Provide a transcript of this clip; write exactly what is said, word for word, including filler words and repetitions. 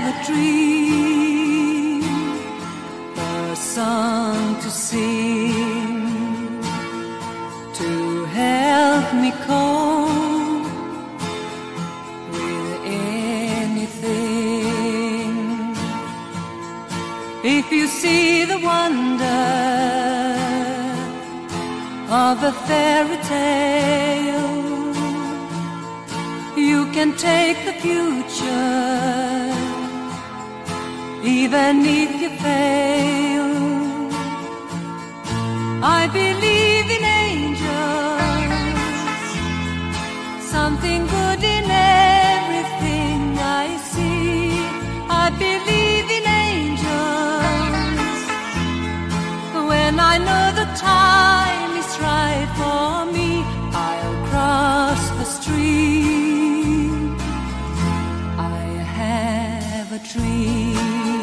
a dream, a song to sing, to help me cope with anything. If you see the wonder of a fairy tale, you can take the future, even if you fail. I believe in angels, something good in everything I see. I believe in angels, when I know the time is right for me, I'll cross the street. I have a dream.